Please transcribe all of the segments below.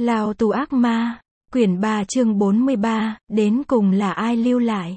Lao tù ác ma, quyển 3 chương 43, đến cùng là ai lưu lại?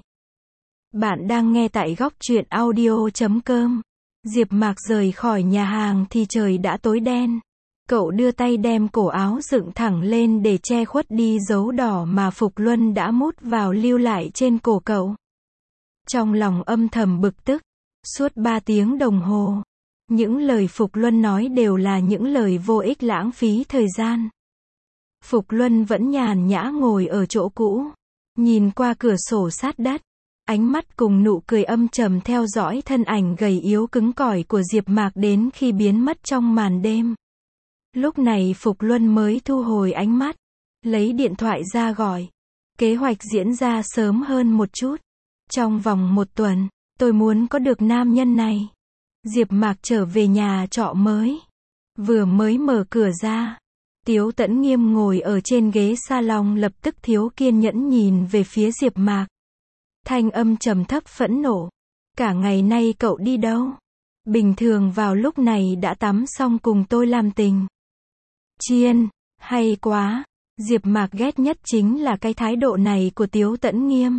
Bạn đang nghe tại góc truyện audio.com. Diệp Mạc rời khỏi nhà hàng thì trời đã tối đen. Cậu đưa tay đem cổ áo dựng thẳng lên để che khuất đi dấu đỏ mà Phục Luân đã mút vào lưu lại trên cổ cậu. Trong lòng âm thầm bực tức, suốt 3 tiếng đồng hồ, những lời Phục Luân nói đều là những lời vô ích lãng phí thời gian. Phục Luân vẫn nhàn nhã ngồi ở chỗ cũ, nhìn qua cửa sổ sát đất, ánh mắt cùng nụ cười âm trầm theo dõi thân ảnh gầy yếu cứng cỏi của Diệp Mạc đến khi biến mất trong màn đêm. Lúc này Phục Luân mới thu hồi ánh mắt, lấy điện thoại ra gọi. Kế hoạch diễn ra sớm hơn một chút. Trong vòng 1 tuần, tôi muốn có được nam nhân này. Diệp Mạc trở về nhà trọ mới. Vừa mới mở cửa ra, Tiếu Tẫn Nghiêm ngồi ở trên ghế salon lập tức thiếu kiên nhẫn nhìn về phía Diệp Mạc. Thanh âm trầm thấp phẫn nộ. Cả ngày nay cậu đi đâu? Bình thường vào lúc này đã tắm xong cùng tôi làm tình. Chiên, hay quá. Diệp Mạc ghét nhất chính là cái thái độ này của Tiếu Tẫn Nghiêm.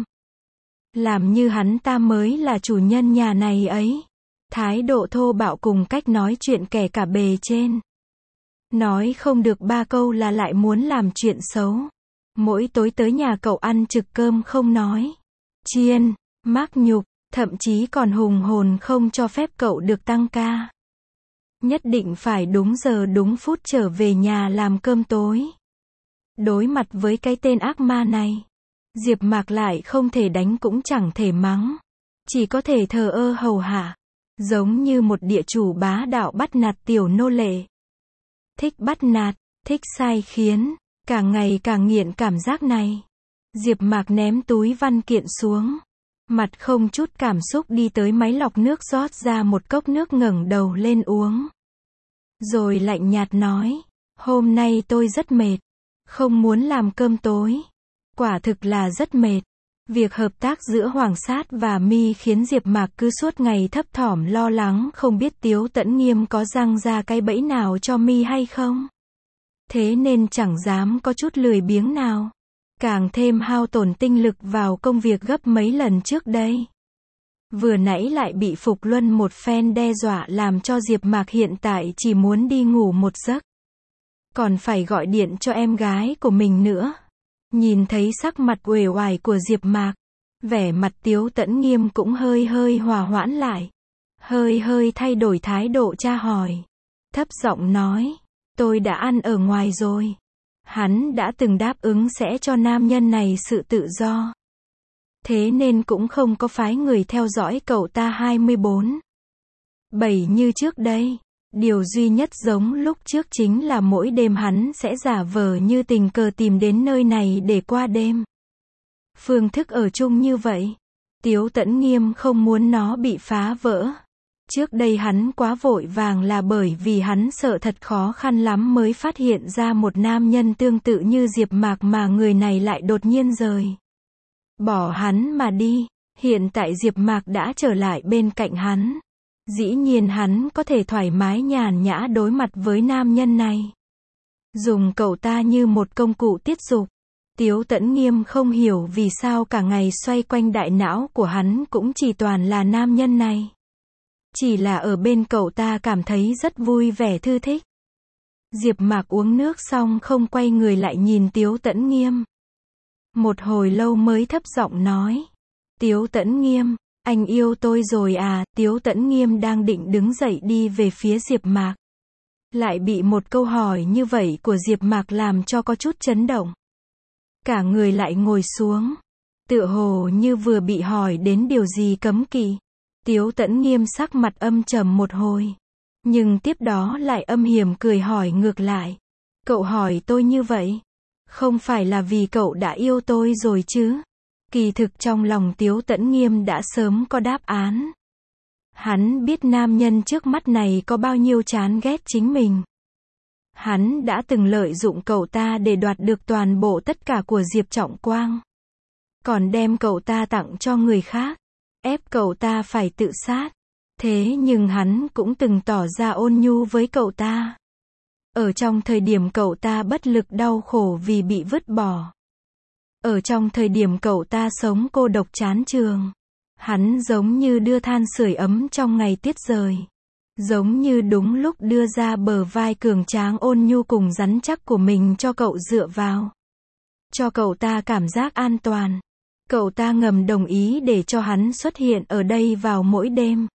Làm như hắn ta mới là chủ nhân nhà này ấy. Thái độ thô bạo cùng cách nói chuyện kẻ cả bề trên. Nói không được 3 câu là lại muốn làm chuyện xấu. Mỗi tối tới nhà cậu ăn trực cơm không nói. Chiên, mác nhục, thậm chí còn hùng hồn không cho phép cậu được tăng ca. Nhất định phải đúng giờ đúng phút trở về nhà làm cơm tối. Đối mặt với cái tên ác ma này, Diệp Mạc lại không thể đánh cũng chẳng thể mắng. Chỉ có thể thờ ơ hầu hạ. Giống như một địa chủ bá đạo bắt nạt tiểu nô lệ. Thích bắt nạt, thích sai khiến, càng ngày càng nghiện cảm giác này. Diệp Mạc ném túi văn kiện xuống. Mặt không chút cảm xúc đi tới máy lọc nước rót ra một cốc nước ngẩng đầu lên uống. Rồi lạnh nhạt nói, hôm nay tôi rất mệt. Không muốn làm cơm tối. Quả thực là rất mệt. Việc hợp tác giữa Hoàng Sát và Mi khiến Diệp Mạc cứ suốt ngày thấp thỏm lo lắng không biết Tiếu Tẫn Nghiêm có răng ra cái bẫy nào cho Mi hay không. Thế nên chẳng dám có chút lười biếng nào. Càng thêm hao tổn tinh lực vào công việc gấp mấy lần trước đây. Vừa nãy lại bị Phục Luân một phen đe dọa làm cho Diệp Mạc hiện tại chỉ muốn đi ngủ một giấc. Còn phải gọi điện cho em gái của mình nữa. Nhìn thấy sắc mặt uể oải của Diệp Mạc, vẻ mặt Tiếu Tẫn Nghiêm cũng hơi hòa hoãn lại. Hơi thay đổi thái độ tra hỏi. Thấp giọng nói, tôi đã ăn ở ngoài rồi. Hắn đã từng đáp ứng sẽ cho nam nhân này sự tự do. Thế nên cũng không có phái người theo dõi cậu ta 24/7 như trước đây. Điều duy nhất giống lúc trước chính là mỗi đêm hắn sẽ giả vờ như tình cờ tìm đến nơi này để qua đêm. Phương thức ở chung như vậy, Tiếu Tẫn Nghiêm không muốn nó bị phá vỡ. Trước đây hắn quá vội vàng là bởi vì hắn sợ thật khó khăn lắm mới phát hiện ra một nam nhân tương tự như Diệp Mạc mà người này lại đột nhiên rời bỏ hắn mà đi. Hiện tại Diệp Mạc đã trở lại bên cạnh hắn. Dĩ nhiên hắn có thể thoải mái nhàn nhã đối mặt với nam nhân này. Dùng cậu ta như một công cụ tiết dục. Tiếu Tẫn Nghiêm không hiểu vì sao cả ngày xoay quanh đại não của hắn cũng chỉ toàn là nam nhân này. Chỉ là ở bên cậu ta cảm thấy rất vui vẻ thư thích. Diệp Mạc uống nước xong không quay người lại nhìn Tiếu Tẫn Nghiêm. Một hồi lâu mới thấp giọng nói. Tiếu Tẫn Nghiêm, anh yêu tôi rồi à? Tiếu Tẫn Nghiêm đang định đứng dậy đi về phía Diệp Mạc. Lại bị một câu hỏi như vậy của Diệp Mạc làm cho có chút chấn động. Cả người lại ngồi xuống. Tựa hồ như vừa bị hỏi đến điều gì cấm kỵ. Tiếu Tẫn Nghiêm sắc mặt âm trầm một hồi. Nhưng tiếp đó lại âm hiểm cười hỏi ngược lại. Cậu hỏi tôi như vậy, không phải là vì cậu đã yêu tôi rồi chứ? Kỳ thực trong lòng Tiếu Tẫn Nghiêm đã sớm có đáp án. Hắn biết nam nhân trước mắt này có bao nhiêu chán ghét chính mình. Hắn đã từng lợi dụng cậu ta để đoạt được toàn bộ tất cả của Diệp Trọng Quang. Còn đem cậu ta tặng cho người khác. Ép cậu ta phải tự sát. Thế nhưng hắn cũng từng tỏ ra ôn nhu với cậu ta. Ở trong thời điểm cậu ta bất lực đau khổ vì bị vứt bỏ. Ở trong thời điểm cậu ta sống cô độc chán trường. Hắn giống như đưa than sưởi ấm trong ngày tuyết rơi. Giống như đúng lúc đưa ra bờ vai cường tráng ôn nhu cùng rắn chắc của mình cho cậu dựa vào. Cho cậu ta cảm giác an toàn. Cậu ta ngầm đồng ý để cho hắn xuất hiện ở đây vào mỗi đêm.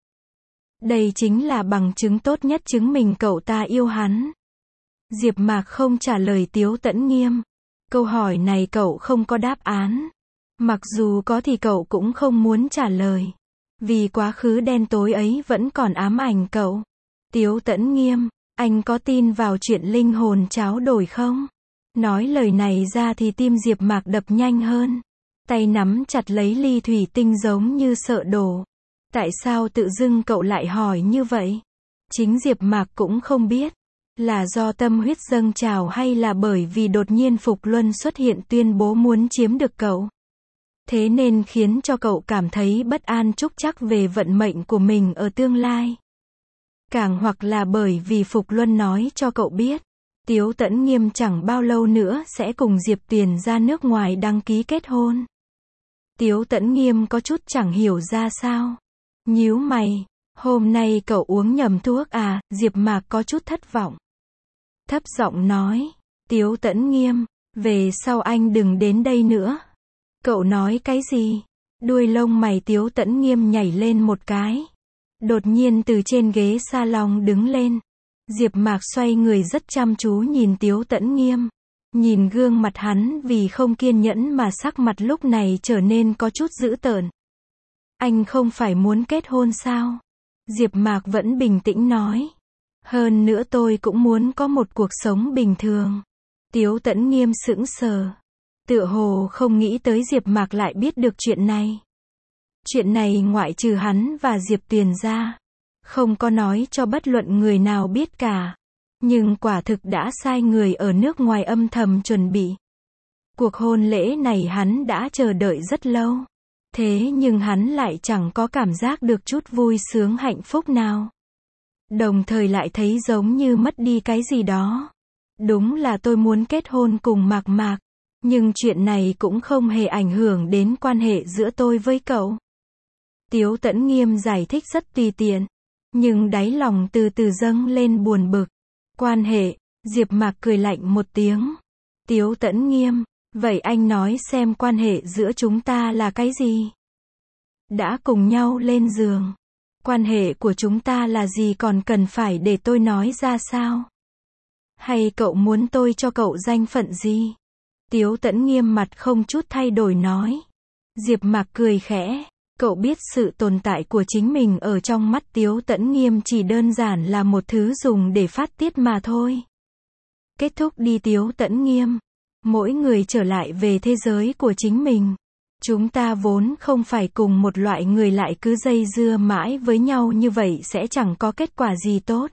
Đây chính là bằng chứng tốt nhất chứng minh cậu ta yêu hắn. Diệp Mạc không trả lời Tiếu Tẫn Nghiêm. Câu hỏi này cậu không có đáp án. Mặc dù có thì cậu cũng không muốn trả lời. Vì quá khứ đen tối ấy vẫn còn ám ảnh cậu. Tiếu Tẫn Nghiêm, anh có tin vào chuyện linh hồn tráo đổi không? Nói lời này ra thì tim Diệp Mạc đập nhanh hơn. Tay nắm chặt lấy ly thủy tinh giống như sợ đổ. Tại sao tự dưng cậu lại hỏi như vậy? Chính Diệp Mạc cũng không biết. Là do tâm huyết dâng trào hay là bởi vì đột nhiên Phục Luân xuất hiện tuyên bố muốn chiếm được cậu. Thế nên khiến cho cậu cảm thấy bất an trúc trắc về vận mệnh của mình ở tương lai. Càng hoặc là bởi vì Phục Luân nói cho cậu biết. Tiếu Tẫn Nghiêm chẳng bao lâu nữa sẽ cùng Diệp Tuyền ra nước ngoài đăng ký kết hôn. Tiếu Tẫn Nghiêm có chút chẳng hiểu ra sao. Nhíu mày. Hôm nay cậu uống nhầm thuốc à? Diệp Mạc có chút thất vọng. Thấp giọng nói. Tiếu Tẫn Nghiêm, về sau anh đừng đến đây nữa. Cậu nói cái gì? Đuôi lông mày Tiếu Tẫn Nghiêm nhảy lên một cái. Đột nhiên từ trên ghế salon đứng lên. Diệp Mạc xoay người rất chăm chú nhìn Tiếu Tẫn Nghiêm. Nhìn gương mặt hắn vì không kiên nhẫn mà sắc mặt lúc này trở nên có chút dữ tợn. Anh không phải muốn kết hôn sao? Diệp Mạc vẫn bình tĩnh nói. Hơn nữa tôi cũng muốn có một cuộc sống bình thường. Tiếu Tẫn Nghiêm sững sờ. Tựa hồ không nghĩ tới Diệp Mạc lại biết được chuyện này. Chuyện này ngoại trừ hắn và Diệp Tuyền ra, không có nói cho bất luận người nào biết cả. Nhưng quả thực đã sai người ở nước ngoài âm thầm chuẩn bị. Cuộc hôn lễ này hắn đã chờ đợi rất lâu. Thế nhưng hắn lại chẳng có cảm giác được chút vui sướng hạnh phúc nào. Đồng thời lại thấy giống như mất đi cái gì đó. Đúng là tôi muốn kết hôn cùng Mạc Mạc. Nhưng chuyện này cũng không hề ảnh hưởng đến quan hệ giữa tôi với cậu. Tiếu Tẫn Nghiêm giải thích rất tùy tiện. Nhưng đáy lòng từ từ dâng lên buồn bực. Quan hệ, Diệp Mạc cười lạnh một tiếng. Tiếu Tẫn Nghiêm, vậy anh nói xem quan hệ giữa chúng ta là cái gì? Đã cùng nhau lên giường. Quan hệ của chúng ta là gì còn cần phải để tôi nói ra sao? Hay cậu muốn tôi cho cậu danh phận gì? Tiếu Tẫn Nghiêm mặt không chút thay đổi nói. Diệp Mạc cười khẽ. Cậu biết sự tồn tại của chính mình ở trong mắt Tiếu Tẫn Nghiêm chỉ đơn giản là một thứ dùng để phát tiết mà thôi. Kết thúc đi Tiếu Tẫn Nghiêm. Mỗi người trở lại về thế giới của chính mình. Chúng ta vốn không phải cùng một loại người lại cứ dây dưa mãi với nhau như vậy sẽ chẳng có kết quả gì tốt.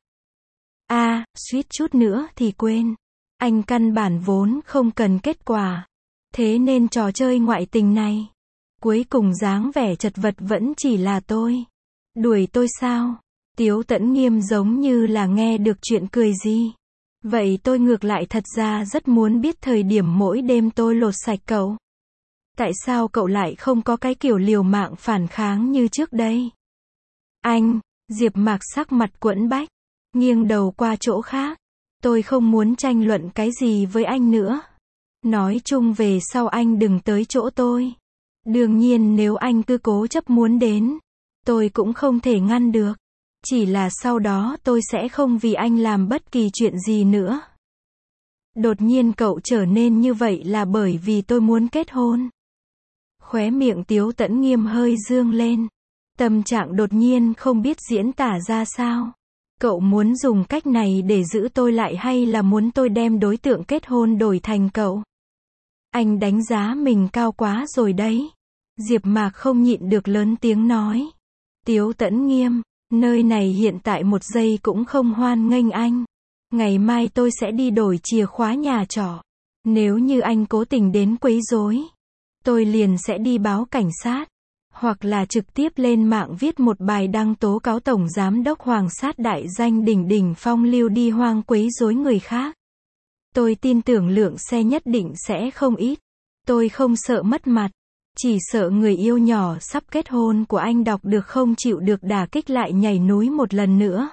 Suýt chút nữa thì quên. Anh căn bản vốn không cần kết quả. Thế nên trò chơi ngoại tình này. Cuối cùng dáng vẻ chật vật vẫn chỉ là tôi. Đuổi tôi sao? Tiếu Tẫn Nghiêm giống như là nghe được chuyện cười gì. Vậy tôi ngược lại thật ra rất muốn biết thời điểm mỗi đêm tôi lột sạch cậu. Tại sao cậu lại không có cái kiểu liều mạng phản kháng như trước đây? Anh, Diệp Mạc sắc mặt quẫn bách, nghiêng đầu qua chỗ khác. Tôi không muốn tranh luận cái gì với anh nữa. Nói chung về sau anh đừng tới chỗ tôi. Đương nhiên nếu anh cứ cố chấp muốn đến, tôi cũng không thể ngăn được. Chỉ là sau đó tôi sẽ không vì anh làm bất kỳ chuyện gì nữa. Đột nhiên cậu trở nên như vậy là bởi vì tôi muốn kết hôn. Khóe miệng Tiếu Tẫn Nghiêm hơi dương lên. Tâm trạng đột nhiên không biết diễn tả ra sao. Cậu muốn dùng cách này để giữ tôi lại hay là muốn tôi đem đối tượng kết hôn đổi thành cậu? Anh đánh giá mình cao quá rồi đấy. Diệp Mạc không nhịn được lớn tiếng nói. Tiếu Tẫn Nghiêm, nơi này hiện tại một giây cũng không hoan nghênh anh. Ngày mai tôi sẽ đi đổi chìa khóa nhà trọ. Nếu như anh cố tình đến quấy rối, tôi liền sẽ đi báo cảnh sát. hoặc là trực tiếp lên mạng viết một bài đăng tố cáo Tổng Giám đốc Hoàng sát đại danh đỉnh đỉnh phong lưu đi hoang quấy rối người khác. Tôi tin tưởng lượng xe nhất định sẽ không ít. Tôi không sợ mất mặt. Chỉ sợ người yêu nhỏ sắp kết hôn của anh đọc được không chịu được đả kích lại nhảy núi một lần nữa.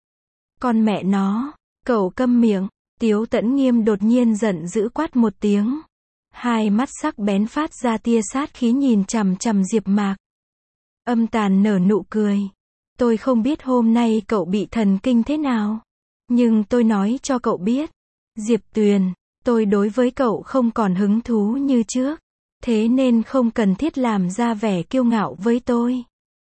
Con mẹ nó, cậu câm miệng. Tiếu Tẫn Nghiêm đột nhiên giận dữ quát một tiếng. Hai mắt sắc bén phát ra tia sát khí nhìn chằm chằm Diệp Mạc. Âm tàn nở nụ cười. Tôi không biết hôm nay cậu bị thần kinh thế nào. Nhưng tôi nói cho cậu biết. Diệp Tuyền, tôi đối với cậu không còn hứng thú như trước. Thế nên không cần thiết làm ra vẻ kiêu ngạo với tôi.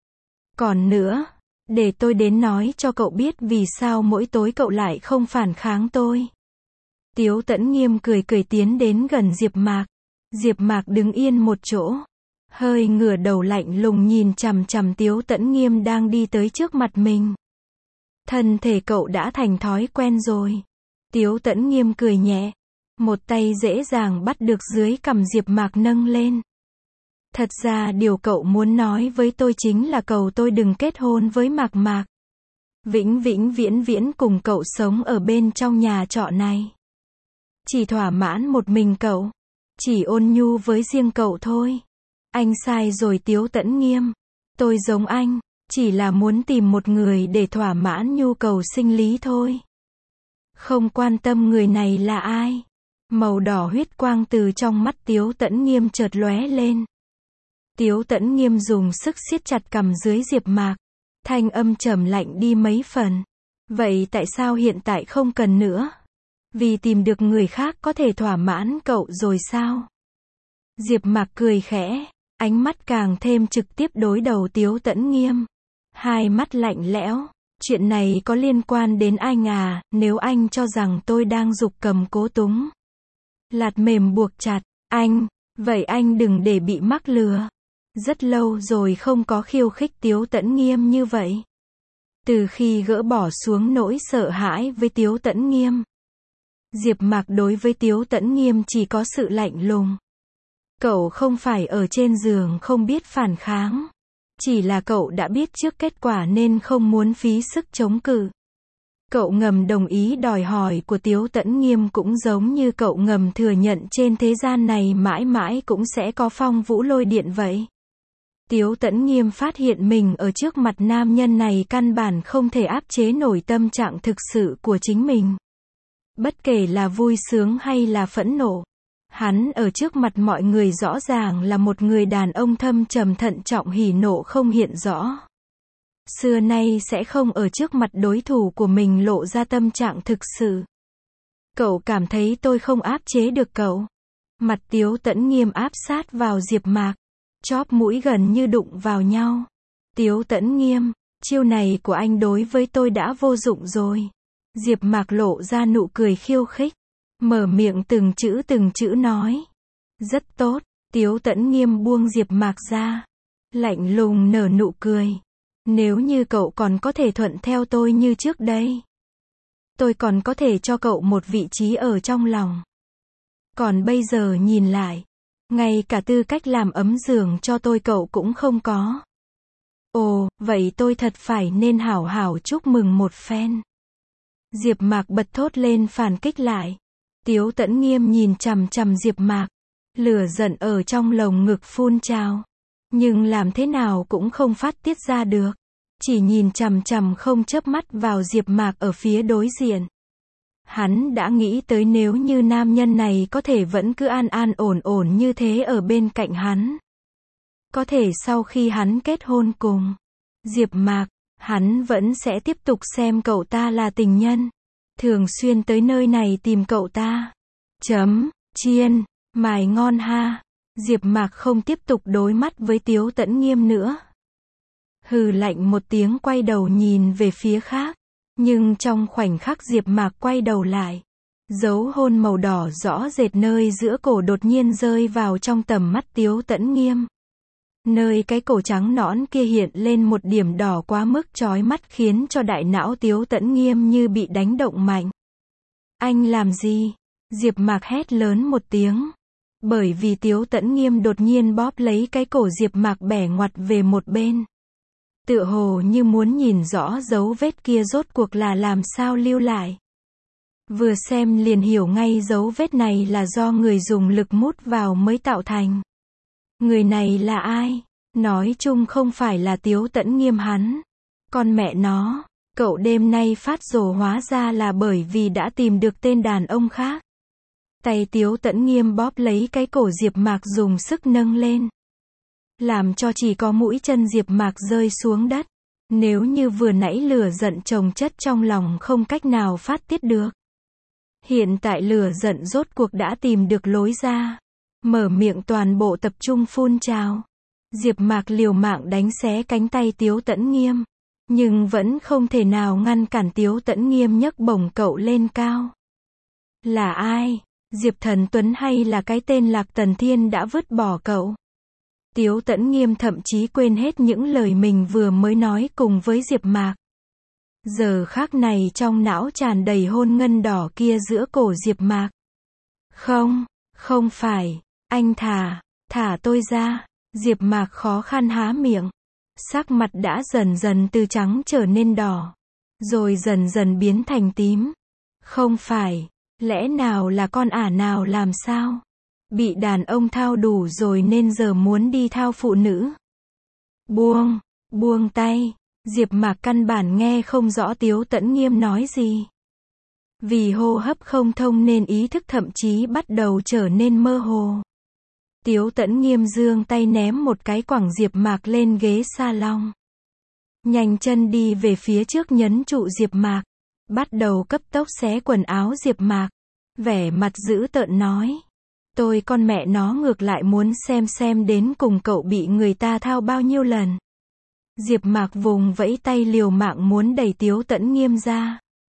Còn nữa, để tôi đến nói cho cậu biết vì sao mỗi tối cậu lại không phản kháng tôi. Tiếu Tẫn Nghiêm cười cười tiến đến gần Diệp Mạc. Diệp Mạc đứng yên một chỗ, hơi ngửa đầu lạnh lùng nhìn chằm chằm Tiếu Tẫn Nghiêm đang đi tới trước mặt mình. Thân thể cậu đã thành thói quen rồi. Tiếu Tẫn Nghiêm cười nhẹ, một tay dễ dàng bắt được dưới cằm Diệp Mạc nâng lên. Thật ra điều cậu muốn nói với tôi chính là cầu tôi đừng kết hôn với Mạc Mạc. Vĩnh vĩnh viễn viễn cùng cậu sống ở bên trong nhà trọ này. Chỉ thỏa mãn một mình cậu. Chỉ ôn nhu với riêng cậu thôi. Anh sai rồi Tiếu Tẫn Nghiêm. Tôi giống anh, chỉ là muốn tìm một người để thỏa mãn nhu cầu sinh lý thôi. Không quan tâm người này là ai. Màu đỏ huyết quang từ trong mắt Tiếu Tẫn Nghiêm chợt lóe lên. Tiếu Tẫn Nghiêm dùng sức siết chặt cằm dưới Diệp Mạc. Thanh âm trầm lạnh đi mấy phần. Vậy tại sao hiện tại không cần nữa? Vì tìm được người khác có thể thỏa mãn cậu rồi sao? Diệp Mạc cười khẽ, ánh mắt càng thêm trực tiếp đối đầu Tiếu Tẫn Nghiêm. Hai mắt lạnh lẽo, chuyện này có liên quan đến anh à, nếu anh cho rằng tôi đang giục cầm cố túng. Lạt mềm buộc chặt, anh, vậy anh đừng để bị mắc lừa. Rất lâu rồi không có khiêu khích Tiếu Tẫn Nghiêm như vậy. Từ khi gỡ bỏ xuống nỗi sợ hãi với Tiếu Tẫn Nghiêm, Diệp Mạc đối với Tiếu Tẫn Nghiêm chỉ có sự lạnh lùng. Cậu không phải ở trên giường không biết phản kháng. Chỉ là cậu đã biết trước kết quả nên không muốn phí sức chống cự. Cậu ngầm đồng ý đòi hỏi của Tiếu Tẫn Nghiêm cũng giống như cậu ngầm thừa nhận trên thế gian này mãi mãi cũng sẽ có phong vũ lôi điện vậy. Tiếu Tẫn Nghiêm phát hiện mình ở trước mặt nam nhân này căn bản không thể áp chế nổi tâm trạng thực sự của chính mình. Bất kể là vui sướng hay là phẫn nộ, hắn ở trước mặt mọi người rõ ràng là một người đàn ông thâm trầm thận trọng hỉ nộ không hiện rõ. Xưa nay sẽ không ở trước mặt đối thủ của mình lộ ra tâm trạng thực sự. Cậu cảm thấy tôi không áp chế được cậu. Mặt Tiếu Tẫn Nghiêm áp sát vào Diệp Mạc, chóp mũi gần như đụng vào nhau. Tiếu Tẫn Nghiêm, chiêu này của anh đối với tôi đã vô dụng rồi. Diệp Mạc lộ ra nụ cười khiêu khích, mở miệng từng chữ nói. Rất tốt. Tiếu Tẫn Nghiêm buông Diệp Mạc ra, lạnh lùng nở nụ cười. Nếu như cậu còn có thể thuận theo tôi như trước đây, tôi còn có thể cho cậu một vị trí ở trong lòng. Còn bây giờ nhìn lại, ngay cả tư cách làm ấm giường cho tôi cậu cũng không có. Ồ, vậy tôi thật phải nên hảo hảo chúc mừng một phen. Diệp Mạc bật thốt lên phản kích lại. Tiếu Tẫn Nghiêm nhìn chằm chằm Diệp Mạc, lửa giận ở trong lồng ngực phun trào, nhưng làm thế nào cũng không phát tiết ra được, chỉ nhìn chằm chằm không chớp mắt vào Diệp Mạc ở phía đối diện. Hắn đã nghĩ tới nếu như nam nhân này có thể vẫn cứ an an ổn ổn như thế ở bên cạnh hắn, có thể sau khi hắn kết hôn cùng Diệp Mạc, hắn vẫn sẽ tiếp tục xem cậu ta là tình nhân, thường xuyên tới nơi này tìm cậu ta. Chiên, mài ngon ha. Diệp Mạc không tiếp tục đối mắt với Tiếu Tẫn Nghiêm nữa. Hừ lạnh một tiếng quay đầu nhìn về phía khác. Nhưng trong khoảnh khắc Diệp Mạc quay đầu lại, dấu hôn màu đỏ rõ rệt nơi giữa cổ đột nhiên rơi vào trong tầm mắt Tiếu Tẫn Nghiêm. Nơi cái cổ trắng nõn kia hiện lên một điểm đỏ quá mức chói mắt khiến cho đại não Tiếu Tẫn Nghiêm như bị đánh động mạnh. Anh làm gì? Diệp Mạc hét lớn một tiếng. Bởi vì Tiếu Tẫn Nghiêm đột nhiên bóp lấy cái cổ Diệp Mạc bẻ ngoặt về một bên. Tựa hồ như muốn nhìn rõ dấu vết kia rốt cuộc là làm sao lưu lại. Vừa xem liền hiểu ngay dấu vết này là do người dùng lực mút vào mới tạo thành. Người này là ai? Nói chung không phải là Tiếu Tẫn Nghiêm hắn. Con mẹ nó, cậu đêm nay phát rồ hóa ra là bởi vì đã tìm được tên đàn ông khác. Tay Tiếu Tẫn Nghiêm bóp lấy cái cổ Diệp Mạc dùng sức nâng lên. Làm cho chỉ có mũi chân Diệp Mạc rơi xuống đất. Nếu như vừa nãy lửa giận chồng chất trong lòng không cách nào phát tiết được. Hiện tại lửa giận rốt cuộc đã tìm được lối ra. Mở miệng toàn bộ tập trung phun trào. Diệp Mạc liều mạng đánh xé cánh tay Tiếu Tẫn Nghiêm. Nhưng vẫn không thể nào ngăn cản Tiếu Tẫn Nghiêm nhấc bổng cậu lên cao. Là ai? Diệp Thần Tuấn hay là cái tên Lạc Tần Thiên đã vứt bỏ cậu? Tiếu Tẫn Nghiêm thậm chí quên hết những lời mình vừa mới nói cùng với Diệp Mạc. Giờ khắc này trong não tràn đầy hôn ngân đỏ kia giữa cổ Diệp Mạc. Không phải, anh thả tôi ra. Diệp Mạc khó khăn há miệng. Sắc mặt đã dần dần từ trắng trở nên đỏ. Rồi dần dần biến thành tím. Không phải, lẽ nào là con ả nào làm sao? Bị đàn ông thao đủ rồi nên giờ muốn đi thao phụ nữ. Buông tay. Diệp Mạc căn bản nghe không rõ Tiếu Tẫn Nghiêm nói gì. Vì hô hấp không thông nên ý thức thậm chí bắt đầu trở nên mơ hồ. Tiếu Tẫn Nghiêm giương tay ném một cái quẳng Diệp Mạc lên ghế salon. Nhanh chân đi về phía trước nhấn trụ Diệp Mạc. Bắt đầu cấp tốc xé quần áo Diệp Mạc. Vẻ mặt dữ tợn nói. Tôi con mẹ nó ngược lại muốn xem đến cùng cậu bị người ta thao bao nhiêu lần. Diệp Mạc vùng vẫy tay liều mạng muốn đẩy Tiếu Tẫn Nghiêm ra.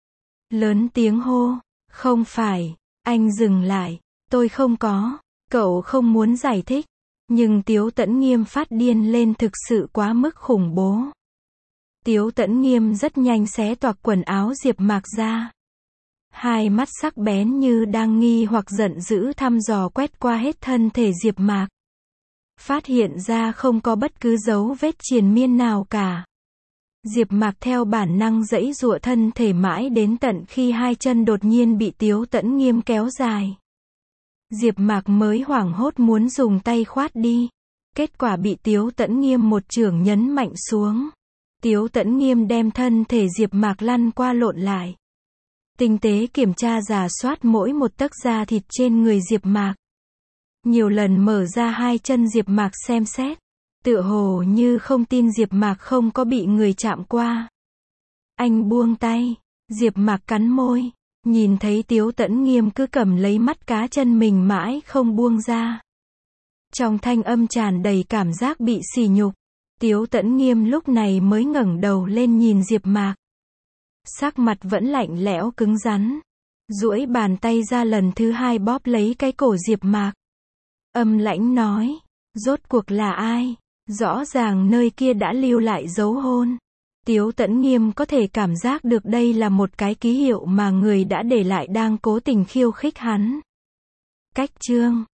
Lớn tiếng hô. Không phải, anh dừng lại. Tôi không có. Cậu không muốn giải thích. Nhưng Tiếu Tẫn Nghiêm phát điên lên thực sự quá mức khủng bố. Tiếu Tẫn Nghiêm rất nhanh xé toạc quần áo Diệp Mạc ra. Hai mắt sắc bén như đang nghi hoặc giận dữ thăm dò quét qua hết thân thể Diệp Mạc. Phát hiện ra không có bất cứ dấu vết triền miên nào cả. Diệp Mạc theo bản năng giãy giụa thân thể mãi đến tận khi hai chân đột nhiên bị Tiếu Tẫn Nghiêm kéo dài. Diệp Mạc mới hoảng hốt muốn dùng tay khoát đi. Kết quả bị Tiếu Tẫn Nghiêm một chưởng nhấn mạnh xuống. Tiếu Tẫn Nghiêm đem thân thể Diệp Mạc lăn qua lộn lại. Tinh tế kiểm tra rà soát mỗi một tấc da thịt trên người Diệp Mạc. Nhiều lần mở ra hai chân Diệp Mạc xem xét. Tựa hồ như không tin Diệp Mạc không có bị người chạm qua. Anh buông tay. Diệp Mạc cắn môi. Nhìn thấy Tiếu Tẫn Nghiêm cứ cầm lấy mắt cá chân mình mãi không buông ra. Trong thanh âm tràn đầy cảm giác bị sỉ nhục. Tiếu Tẫn Nghiêm lúc này mới ngẩng đầu lên nhìn Diệp Mạc. Sắc mặt vẫn lạnh lẽo cứng rắn. Duỗi bàn tay ra lần thứ hai bóp lấy cái cổ Diệp Mạc. Âm lãnh nói. Rốt cuộc là ai? Rõ ràng nơi kia đã lưu lại dấu hôn. Tiếu Tẫn Nghiêm có thể cảm giác được đây là một cái ký hiệu mà người đã để lại đang cố tình khiêu khích hắn. Cách chương